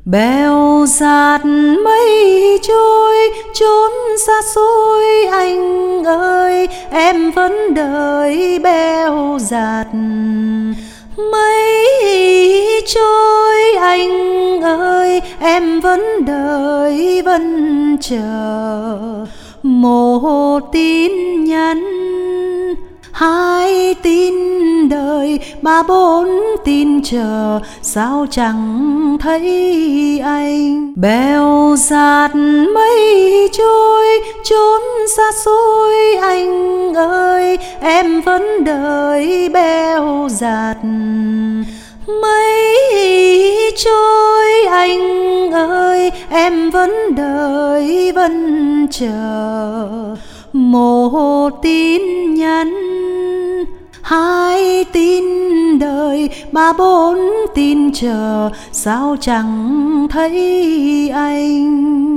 Bèo dạt mây trôi chốn xa xôi anh ơi, em vẫn đợi bèo dạt mây trôi anh ơi, em vẫn đợi vẫn chờ một tin nhắn, hai tin đợi, ba bốn tin chờ, sao chẳng thấy anh. Bèo dạt mây trôi chốn xa xôi anh ơi, em vẫn đợi bèo dạt mây trôi anh ơi, em vẫn đợi vẫn chờ một tin nhắn, hai tin đợi, ba bốn tin chờ, sao chẳng thấy anh.